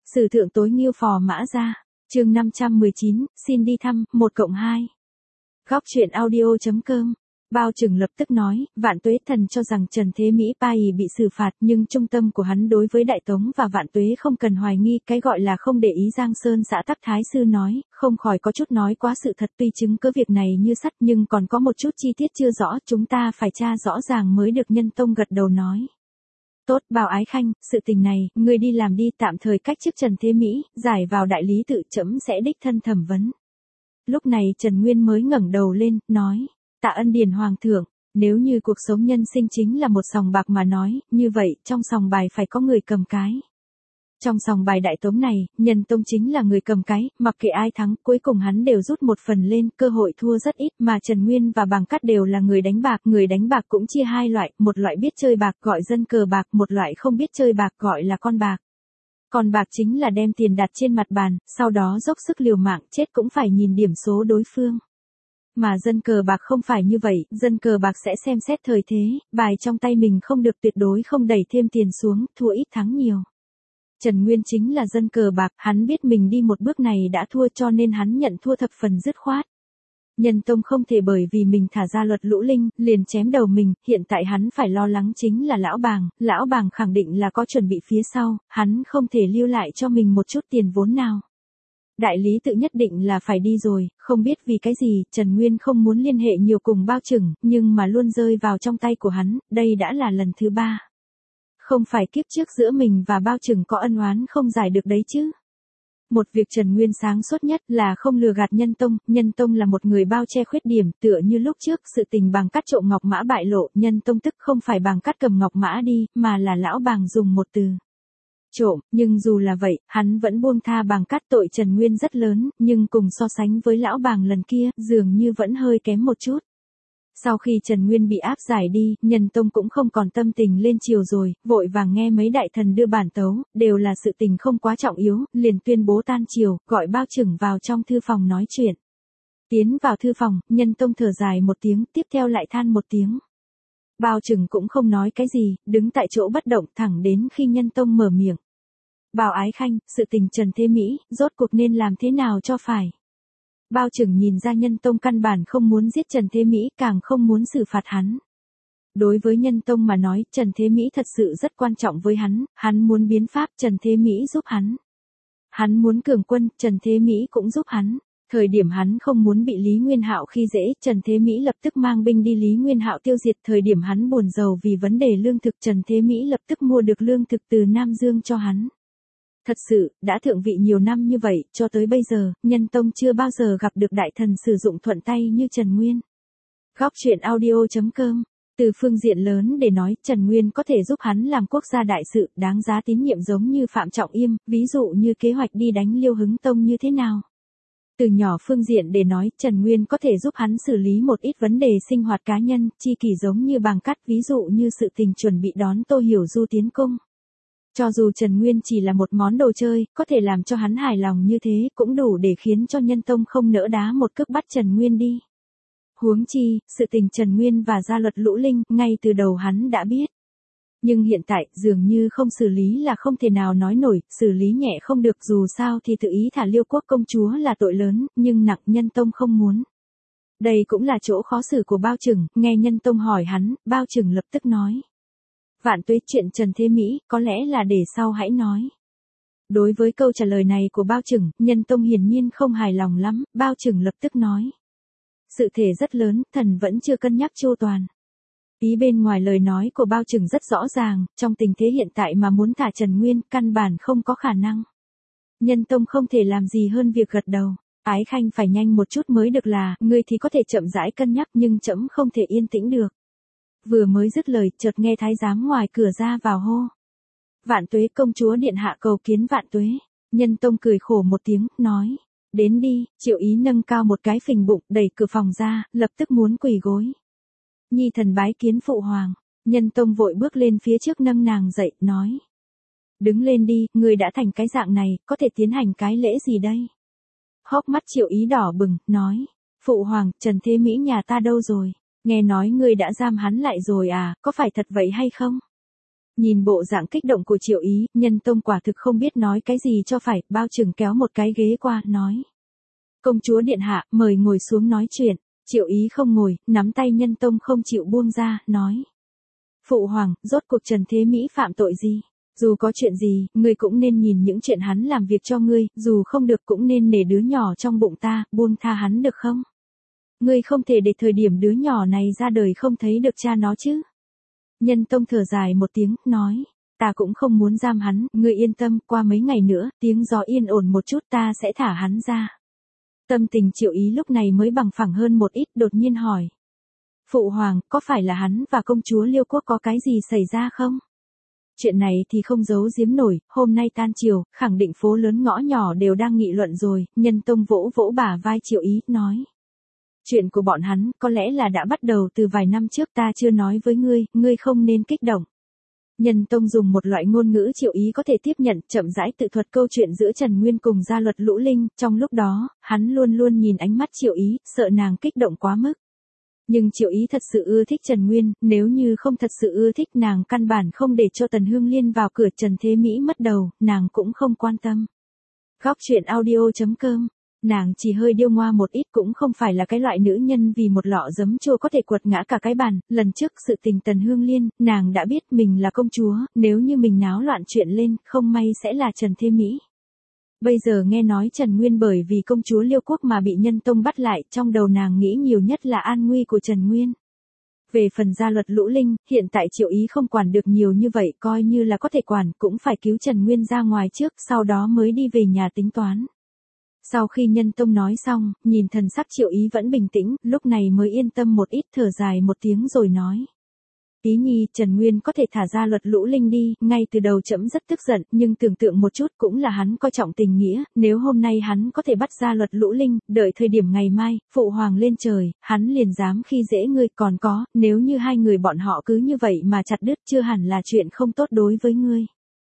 Sử thượng tối nghiêu phò mã ra. Chương 519, xin đi thăm, 1+2. Góc truyện audio.com. Bao Trừng lập tức nói, Vạn Tuế Thần cho rằng Trần Thế Mỹ Pai bị xử phạt, nhưng trung tâm của hắn đối với Đại Tống và Vạn Tuế không cần hoài nghi, cái gọi là không để ý. Giang Sơn xã Tắc Thái Sư nói, không khỏi có chút nói quá sự thật, tuy chứng cứ việc này như sắt nhưng còn có một chút chi tiết chưa rõ, chúng ta phải tra rõ ràng mới được. Nhân Tông gật đầu nói. Tốt, Bảo Ái Khanh, sự tình này, ngươi đi làm đi, tạm thời cách chức Trần Thế Mỹ, giải vào đại lý tự, trẫm sẽ đích thân thẩm vấn. Lúc này Trần Nguyên mới ngẩng đầu lên, nói, tạ ân điền hoàng thượng, nếu như cuộc sống nhân sinh chính là một sòng bạc mà nói, như vậy, trong sòng bài phải có người cầm cái. Trong sòng bài Đại Tống này, Nhân Tông chính là người cầm cái, mặc kệ ai thắng, cuối cùng hắn đều rút một phần lên, cơ hội thua rất ít, mà Trần Nguyên và Bàng Cát đều là người đánh bạc cũng chia hai loại, một loại biết chơi bạc gọi dân cờ bạc, một loại không biết chơi bạc gọi là con bạc. Con bạc chính là đem tiền đặt trên mặt bàn, sau đó dốc sức liều mạng, chết cũng phải nhìn điểm số đối phương. Mà dân cờ bạc không phải như vậy, dân cờ bạc sẽ xem xét thời thế, bài trong tay mình không được, tuyệt đối không đẩy thêm tiền xuống, thua ít thắng nhiều. Trần Nguyên chính là dân cờ bạc, hắn biết mình đi một bước này đã thua, cho nên hắn nhận thua thập phần dứt khoát. Nhân Tông không thể bởi vì mình thả ra luật lũ linh, liền chém đầu mình, hiện tại hắn phải lo lắng chính là Lão Bàng khẳng định là có chuẩn bị phía sau, hắn không thể lưu lại cho mình một chút tiền vốn nào. Đại lý tự nhất định là phải đi rồi, không biết vì cái gì, Trần Nguyên không muốn liên hệ nhiều cùng Bao Trừng, nhưng mà luôn rơi vào trong tay của hắn, đây đã là lần thứ 3. Không phải kiếp trước giữa mình và Bao Trừng có ân oán không giải được đấy chứ. Một việc Trần Nguyên sáng suốt nhất là không lừa gạt Nhân Tông là một người bao che khuyết điểm, tựa như lúc trước sự tình Bàng Cát trộm ngọc mã bại lộ, Nhân Tông tức không phải Bàng Cát cầm ngọc mã đi, mà là lão Bàng dùng một từ trộm, nhưng dù là vậy, hắn vẫn buông tha Bàng Cát. Tội Trần Nguyên rất lớn, nhưng cùng so sánh với lão Bàng lần kia, dường như vẫn hơi kém một chút. Sau khi Trần Nguyên bị áp giải đi, Nhân Tông cũng không còn tâm tình lên triều rồi, vội vàng nghe mấy đại thần đưa bản tấu, đều là sự tình không quá trọng yếu, liền tuyên bố tan triều, gọi Bao Trừng vào trong thư phòng nói chuyện. Tiến vào thư phòng, Nhân Tông thở dài một tiếng, tiếp theo lại than một tiếng. Bao Trừng cũng không nói cái gì, đứng tại chỗ bất động thẳng đến khi Nhân Tông mở miệng. Bảo Ái Khanh, sự tình Trần Thế Mỹ, rốt cuộc nên làm thế nào cho phải? Bao Trừng nhìn ra Nhân Tông căn bản không muốn giết Trần Thế Mỹ, càng không muốn xử phạt hắn. Đối với Nhân Tông mà nói, Trần Thế Mỹ thật sự rất quan trọng với hắn muốn biến pháp, Trần Thế Mỹ giúp hắn. Hắn muốn cường quân, Trần Thế Mỹ cũng giúp hắn. Thời điểm hắn không muốn bị Lý Nguyên Hạo khi dễ, Trần Thế Mỹ lập tức mang binh đi Lý Nguyên Hạo tiêu diệt. Thời điểm hắn buồn rầu vì vấn đề lương thực, Trần Thế Mỹ lập tức mua được lương thực từ Nam Dương cho hắn. Thật sự, đã thượng vị nhiều năm như vậy, cho tới bây giờ, Nhân Tông chưa bao giờ gặp được đại thần sử dụng thuận tay như Trần Nguyên. Góc truyện audio.com. Từ phương diện lớn để nói, Trần Nguyên có thể giúp hắn làm quốc gia đại sự, đáng giá tín nhiệm giống như Phạm Trọng Yêm, ví dụ như kế hoạch đi đánh Liêu Hứng Tông như thế nào. Từ nhỏ phương diện để nói, Trần Nguyên có thể giúp hắn xử lý một ít vấn đề sinh hoạt cá nhân, chi kỷ giống như Bàng Cát, ví dụ như sự tình chuẩn bị đón Tô Hiểu Du tiến cung. Cho dù Trần Nguyên chỉ là một món đồ chơi, có thể làm cho hắn hài lòng như thế, cũng đủ để khiến cho Nhân Tông không nỡ đá một cước bắt Trần Nguyên đi. Huống chi, sự tình Trần Nguyên và gia luật lũ linh, ngay từ đầu hắn đã biết. Nhưng hiện tại, dường như không xử lý là không thể nào nói nổi, xử lý nhẹ không được, dù sao thì tự ý thả Liêu Quốc công chúa là tội lớn, nhưng nặng Nhân Tông không muốn. Đây cũng là chỗ khó xử của Bao Trừng, nghe Nhân Tông hỏi hắn, Bao Trừng lập tức nói. Vạn Tuế, chuyện Trần Thế Mỹ, có lẽ là để sau hãy nói. Đối với câu trả lời này của Bao Trừng, Nhân Tông hiển nhiên không hài lòng lắm, Bao Trừng lập tức nói. Sự thể rất lớn, thần vẫn chưa cân nhắc chu toàn. Ý bên ngoài lời nói của Bao Trừng rất rõ ràng, trong tình thế hiện tại mà muốn thả Trần Nguyên, căn bản không có khả năng. Nhân Tông không thể làm gì hơn việc gật đầu. Ái Khanh phải nhanh một chút mới được là, ngươi thì có thể chậm rãi cân nhắc nhưng trẫm không thể yên tĩnh được. Vừa mới dứt lời, chợt nghe thái giám ngoài cửa ra vào hô. Vạn Tuế, công chúa điện hạ cầu kiến Vạn Tuế. Nhân Tông cười khổ một tiếng, nói. Đến đi, Triệu Ý nâng cao một cái phình bụng, đẩy cửa phòng ra, lập tức muốn quỳ gối. Nhi thần bái kiến phụ hoàng. Nhân Tông vội bước lên phía trước nâng nàng dậy, nói. Đứng lên đi, người đã thành cái dạng này, có thể tiến hành cái lễ gì đây? Hốc mắt Triệu Ý đỏ bừng, nói. Phụ hoàng, Trần Thế Mỹ nhà ta đâu rồi? Nghe nói ngươi đã giam hắn lại rồi à, có phải thật vậy hay không? Nhìn bộ dạng kích động của Triệu Ý, Nhân Tông quả thực không biết nói cái gì cho phải, bao trừng kéo một cái ghế qua, nói. Công chúa điện hạ, mời ngồi xuống nói chuyện. Triệu Ý không ngồi, nắm tay Nhân Tông không chịu buông ra, nói. Phụ hoàng, rốt cuộc Trần Thế Mỹ phạm tội gì? Dù có chuyện gì, ngươi cũng nên nhìn những chuyện hắn làm việc cho ngươi, dù không được cũng nên nể đứa nhỏ trong bụng ta, buông tha hắn được không? Ngươi không thể để thời điểm đứa nhỏ này ra đời không thấy được cha nó chứ. Nhân Tông thở dài một tiếng, nói. Ta cũng không muốn giam hắn, ngươi yên tâm, qua mấy ngày nữa, tiếng gió yên ổn một chút ta sẽ thả hắn ra. Tâm tình Triệu Ý lúc này mới bằng phẳng hơn một ít, đột nhiên hỏi. Phụ hoàng, có phải là hắn và công chúa Liêu Quốc có cái gì xảy ra không? Chuyện này thì không giấu giếm nổi, hôm nay tan chiều, khẳng định phố lớn ngõ nhỏ đều đang nghị luận rồi, Nhân Tông vỗ vỗ bả vai Triệu Ý, nói. Chuyện của bọn hắn, có lẽ là đã bắt đầu từ vài năm trước ta chưa nói với ngươi không nên kích động. Nhân Tông dùng một loại ngôn ngữ Triệu Ý có thể tiếp nhận, chậm rãi tự thuật câu chuyện giữa Trần Nguyên cùng gia luật Lũ Linh, trong lúc đó, hắn luôn luôn nhìn ánh mắt Triệu Ý, sợ nàng kích động quá mức. Nhưng Triệu Ý thật sự ưa thích Trần Nguyên, nếu như không thật sự ưa thích nàng căn bản không để cho Tần Hương Liên vào cửa Trần Thế Mỹ mất đầu, nàng cũng không quan tâm. Góc truyện audio.com. Nàng chỉ hơi điêu ngoa một ít cũng không phải là cái loại nữ nhân vì một lọ giấm chua có thể quật ngã cả cái bàn, lần trước sự tình Tần Hương Liên, nàng đã biết mình là công chúa, nếu như mình náo loạn chuyện lên, không may sẽ là Trần Thế Mỹ. Bây giờ nghe nói Trần Nguyên bởi vì công chúa Liêu Quốc mà bị Nhân Tông bắt lại, trong đầu nàng nghĩ nhiều nhất là an nguy của Trần Nguyên. Về phần gia luật Lũ Linh, hiện tại Triệu Ý không quản được nhiều như vậy, coi như là có thể quản, cũng phải cứu Trần Nguyên ra ngoài trước, sau đó mới đi về nhà tính toán. Sau khi Nhân Tông nói xong, nhìn thần sắc Triệu Ý vẫn bình tĩnh, lúc này mới yên tâm một ít, thở dài một tiếng rồi nói. Ý nhi, Trần Nguyên có thể thả ra luật Lũ Linh đi, ngay từ đầu trẫm rất tức giận, nhưng tưởng tượng một chút cũng là hắn coi trọng tình nghĩa, nếu hôm nay hắn có thể bắt ra luật Lũ Linh, đợi thời điểm ngày mai, phụ hoàng lên trời, hắn liền dám khi dễ ngươi, còn có, nếu như hai người bọn họ cứ như vậy mà chặt đứt chưa hẳn là chuyện không tốt đối với ngươi.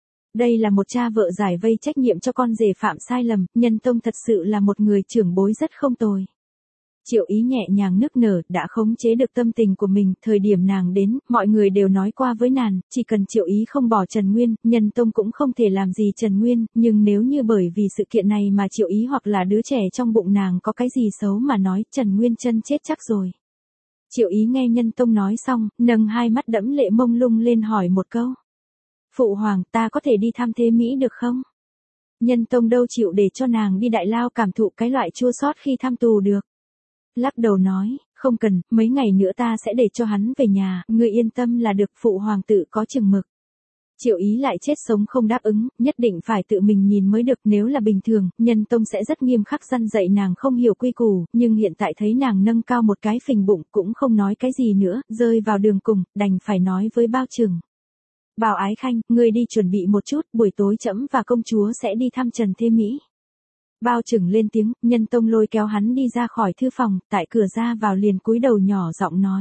Đây là một cha vợ giải vây trách nhiệm cho con rể phạm sai lầm, Nhân Tông thật sự là một người trưởng bối rất không tồi. Triệu Ý nhẹ nhàng nức nở, đã khống chế được tâm tình của mình, thời điểm nàng đến, mọi người đều nói qua với nàng, chỉ cần Triệu Ý không bỏ Trần Nguyên, Nhân Tông cũng không thể làm gì Trần Nguyên, nhưng nếu như bởi vì sự kiện này mà Triệu Ý hoặc là đứa trẻ trong bụng nàng có cái gì xấu mà nói, Trần Nguyên chân chết chắc rồi. Triệu Ý nghe Nhân Tông nói xong, nâng hai mắt đẫm lệ mông lung lên hỏi một câu. Phụ hoàng, ta có thể đi thăm Thế Mỹ được không? Nhân Tông đâu chịu để cho nàng đi đại lao cảm thụ cái loại chua xót khi thăm tù được. Lắc đầu nói, không cần, mấy ngày nữa ta sẽ để cho hắn về nhà, ngươi yên tâm là được, phụ hoàng tự có chừng mực. Triệu Ý lại chết sống không đáp ứng, nhất định phải tự mình nhìn mới được, nếu là bình thường, Nhân Tông sẽ rất nghiêm khắc răn dạy nàng không hiểu quy củ, nhưng hiện tại thấy nàng nâng cao một cái phình bụng cũng không nói cái gì nữa, rơi vào đường cùng, đành phải nói với bao trừng. Bảo Ái Khanh, ngươi đi chuẩn bị một chút, buổi tối trẫm và công chúa sẽ đi thăm Trần Thế Mỹ. Bao trừng lên tiếng, Nhân Tông lôi kéo hắn đi ra khỏi thư phòng, tại cửa ra vào liền cúi đầu nhỏ giọng nói.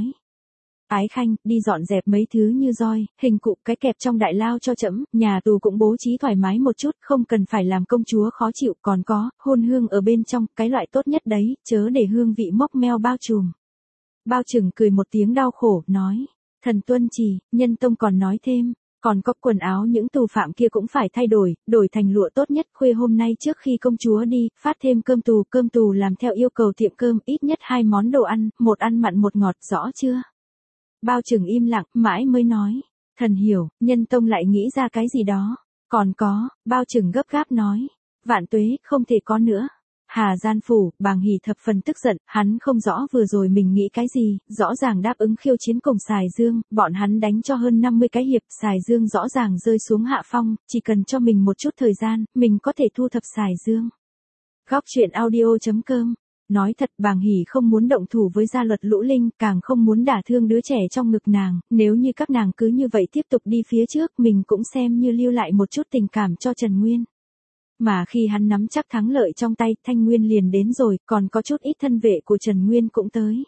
Ái Khanh, đi dọn dẹp mấy thứ như roi, hình cụ, cái kẹp trong đại lao cho trẫm, nhà tù cũng bố trí thoải mái một chút, không cần phải làm công chúa khó chịu, còn có, hôn hương ở bên trong, cái loại tốt nhất đấy, chớ để hương vị mốc meo bao trùm. Bao trừng cười một tiếng đau khổ, nói. Thần tuân chỉ, Nhân Tông còn nói thêm. Còn có quần áo những tù phạm kia cũng phải thay đổi thành lụa tốt nhất, khuya hôm nay trước khi công chúa đi, phát thêm cơm tù làm theo yêu cầu tiệm cơm, ít nhất 2 món đồ ăn, một ăn mặn một ngọt, rõ chưa? Bao trừng im lặng, mãi mới nói. Thần hiểu, Nhân Tông lại nghĩ ra cái gì đó. Còn có, bao trừng gấp gáp nói. Vạn tuế, không thể có nữa. Hà Gian Phủ, Bàng Hỷ thập phần tức giận, hắn không rõ vừa rồi mình nghĩ cái gì, rõ ràng đáp ứng khiêu chiến cùng Sài Dương, bọn hắn đánh cho hơn 50 cái hiệp, Sài Dương rõ ràng rơi xuống hạ phong, chỉ cần cho mình một chút thời gian, mình có thể thu thập Sài Dương. Góc truyện audio.com. Nói thật, Bàng Hỷ không muốn động thủ với gia luật Lũ Linh, càng không muốn đả thương đứa trẻ trong ngực nàng, nếu như các nàng cứ như vậy tiếp tục đi phía trước, mình cũng xem như lưu lại một chút tình cảm cho Trần Nguyên. Mà khi hắn nắm chắc thắng lợi trong tay, Thanh Nguyên liền đến rồi, còn có chút ít thân vệ của Trần Nguyên cũng tới.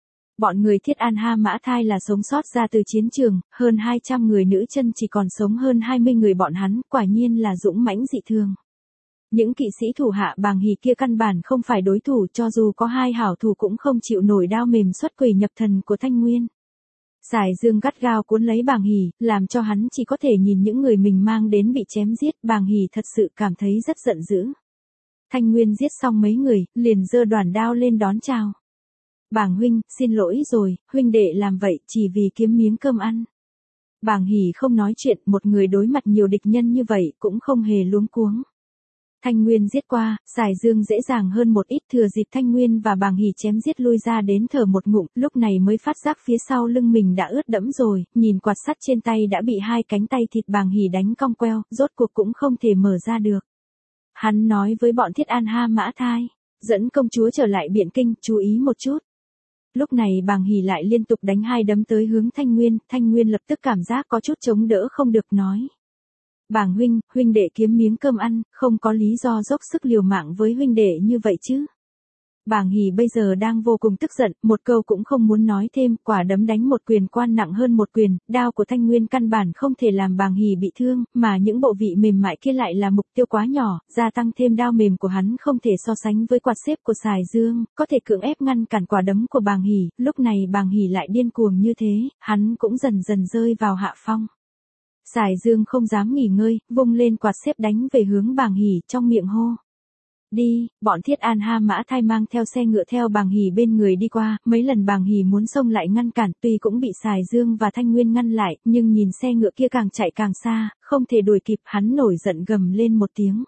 Bọn người Thiết An Ha Mã Thai là sống sót ra từ chiến trường, hơn 200 người nữ chân chỉ còn sống hơn 20 người bọn hắn, quả nhiên là dũng mãnh dị thường. Những kỵ sĩ thủ hạ Bàng Hỷ kia căn bản không phải đối thủ, cho dù có hai hảo thủ cũng không chịu nổi đao mềm xuất quỷ nhập thần của Thanh Nguyên. Sài Dương gắt gao cuốn lấy Bàng Hỉ, làm cho hắn chỉ có thể nhìn những người mình mang đến bị chém giết. Bàng Hỉ thật sự cảm thấy rất giận dữ. Thanh Nguyên giết xong mấy người, liền giơ đoàn đao lên đón chào. Bàng huynh, xin lỗi rồi, huynh đệ làm vậy chỉ vì kiếm miếng cơm ăn. Bàng Hỉ không nói chuyện, một người đối mặt nhiều địch nhân như vậy cũng không hề luống cuống. Thanh Nguyên giết qua, Sài Dương dễ dàng hơn một ít, thừa dịp Thanh Nguyên và Bàng Hỉ chém giết lui ra đến thở một ngụm, lúc này mới phát giác phía sau lưng mình đã ướt đẫm rồi, nhìn quạt sắt trên tay đã bị hai cánh tay thịt Bàng Hỉ đánh cong queo, rốt cuộc cũng không thể mở ra được. Hắn nói với bọn Thiết An Ha Mã Thai, dẫn công chúa trở lại Biện Kinh, chú ý một chút. Lúc này Bàng Hỉ lại liên tục đánh hai đấm tới hướng Thanh Nguyên lập tức cảm giác có chút chống đỡ không được, nói. Bàng huynh đệ kiếm miếng cơm ăn, không có lý do dốc sức liều mạng với huynh đệ như vậy chứ. Bàng Hỉ bây giờ đang vô cùng tức giận, một câu cũng không muốn nói thêm, quả đấm đánh một quyền quan nặng hơn một quyền, đao của Thanh Nguyên căn bản không thể làm Bàng Hỉ bị thương, mà những bộ vị mềm mại kia lại là mục tiêu quá nhỏ, gia tăng thêm đao mềm của hắn không thể so sánh với quạt xếp của Sài Dương, có thể cưỡng ép ngăn cản quả đấm của Bàng Hỉ, lúc này Bàng Hỉ lại điên cuồng như thế, hắn cũng dần dần rơi vào hạ phong. Sài Dương không dám nghỉ ngơi, vung lên quạt xếp đánh về hướng Bàng Hỉ, trong miệng hô. Đi, bọn Thiết An Ha Mã Thai mang theo xe ngựa theo Bàng Hỉ bên người đi qua, mấy lần Bàng Hỉ muốn xông lại ngăn cản, tuy cũng bị Sài Dương và Thanh Nguyên ngăn lại, nhưng nhìn xe ngựa kia càng chạy càng xa, không thể đuổi kịp, hắn nổi giận gầm lên một tiếng.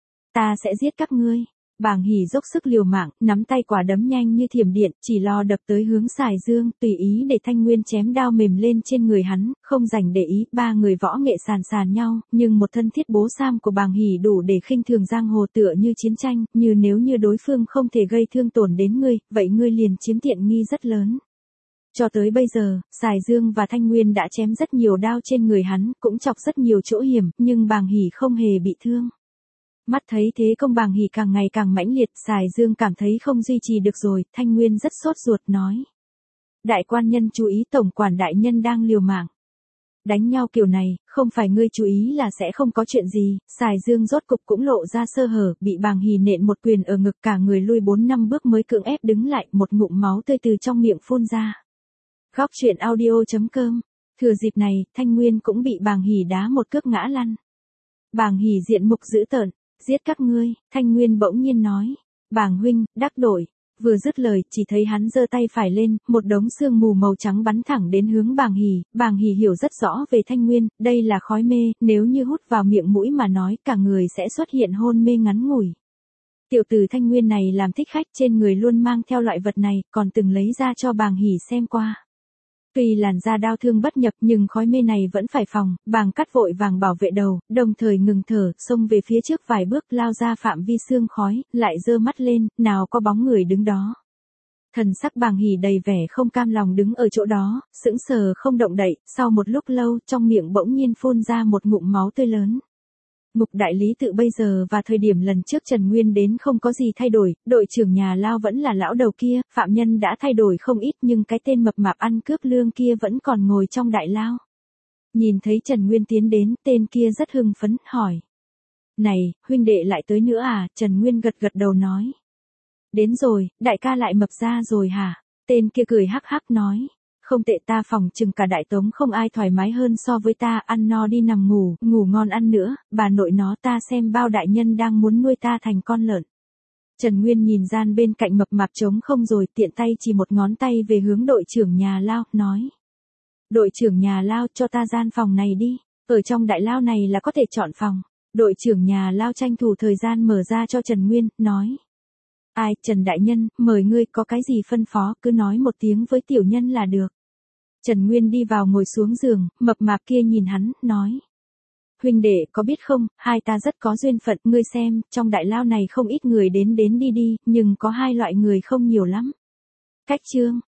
Ta sẽ giết các ngươi. Bàng Hỉ dốc sức liều mạng, nắm tay quả đấm nhanh như thiểm điện, chỉ lo đập tới hướng Sài Dương, tùy ý để Thanh Nguyên chém đao mềm lên trên người hắn, không dành để ý, ba người võ nghệ sàn nhau, nhưng một thân thiết bố sam của Bàng Hỉ đủ để khinh thường giang hồ, tựa như chiến tranh, nếu như đối phương không thể gây thương tổn đến ngươi, vậy ngươi liền chiếm tiện nghi rất lớn. Cho tới bây giờ, Sài Dương và Thanh Nguyên đã chém rất nhiều đao trên người hắn, cũng chọc rất nhiều chỗ hiểm, nhưng Bàng Hỉ không hề bị thương. Mắt thấy thế công Bàng Hỉ càng ngày càng mãnh liệt, Sài Dương cảm thấy không duy trì được rồi, Thanh Nguyên rất sốt ruột nói. Đại quan nhân chú ý, tổng quản đại nhân đang liều mạng. Đánh nhau kiểu này, không phải ngươi chú ý là sẽ không có chuyện gì. Sài Dương rốt cục cũng lộ ra sơ hở, bị Bàng Hỉ nện một quyền ở ngực, cả người lui 4-5 bước mới cưỡng ép đứng lại, một ngụm máu tươi từ trong miệng phun ra. Góc truyện audio.com. Thừa dịp này, Thanh Nguyên cũng bị Bàng Hỉ đá một cước ngã lăn. Bàng Hỉ diện mục dữ tợn. Giết các ngươi, Thanh Nguyên bỗng nhiên nói. Bàng huynh, đắc tội. Vừa dứt lời, chỉ thấy hắn giơ tay phải lên, một đống sương mù màu trắng bắn thẳng đến hướng Bàng Hỉ. Bàng Hỉ hiểu rất rõ về Thanh Nguyên, đây là khói mê, nếu như hút vào miệng mũi mà nói, cả người sẽ xuất hiện hôn mê ngắn ngủi. Tiểu tử Thanh Nguyên này làm thích khách, trên người luôn mang theo loại vật này, còn từng lấy ra cho Bàng Hỉ xem qua. Tuy làn da đau thương bất nhập nhưng khói mê này vẫn phải phòng, Bàng Cắt vội vàng bảo vệ đầu, đồng thời ngừng thở, xông về phía trước vài bước, lao ra phạm vi sương khói, lại giơ mắt lên, nào có bóng người đứng đó. Thần sắc Bàng Hỉ đầy vẻ không cam lòng đứng ở chỗ đó, sững sờ không động đậy, sau một lúc lâu, trong miệng bỗng nhiên phun ra một ngụm máu tươi lớn. Mục đại lý tự bây giờ và thời điểm lần trước Trần Nguyên đến không có gì thay đổi, đội trưởng nhà lao vẫn là lão đầu kia, phạm nhân đã thay đổi không ít nhưng cái tên mập mạp ăn cướp lương kia vẫn còn ngồi trong đại lao. Nhìn thấy Trần Nguyên tiến đến, tên kia rất hưng phấn, hỏi. Này, huynh đệ lại tới nữa à? Trần Nguyên gật gật đầu nói. Đến rồi, đại ca lại mập ra rồi hả? Tên kia cười hắc hắc nói. Không tệ, ta phòng chừng cả Đại Tống không ai thoải mái hơn so với ta, ăn no đi nằm ngủ, ngủ ngon ăn nữa, bà nội nó ta xem bao đại nhân đang muốn nuôi ta thành con lợn. Trần Nguyên nhìn gian bên cạnh mập mạp trống không rồi, tiện tay chỉ một ngón tay về hướng đội trưởng nhà lao, nói. Đội trưởng nhà lao, cho ta gian phòng này đi, ở trong đại lao này là có thể chọn phòng. Đội trưởng nhà lao tranh thủ thời gian mở ra cho Trần Nguyên, nói. Ai, Trần đại nhân, mời ngươi, có cái gì phân phó, cứ nói một tiếng với tiểu nhân là được. Trần Nguyên đi vào ngồi xuống giường, mập mạp kia nhìn hắn, nói. Huynh đệ, có biết không, hai ta rất có duyên phận, ngươi xem, trong đại lao này không ít người đến đi, nhưng có hai loại người không nhiều lắm. Cách Trương,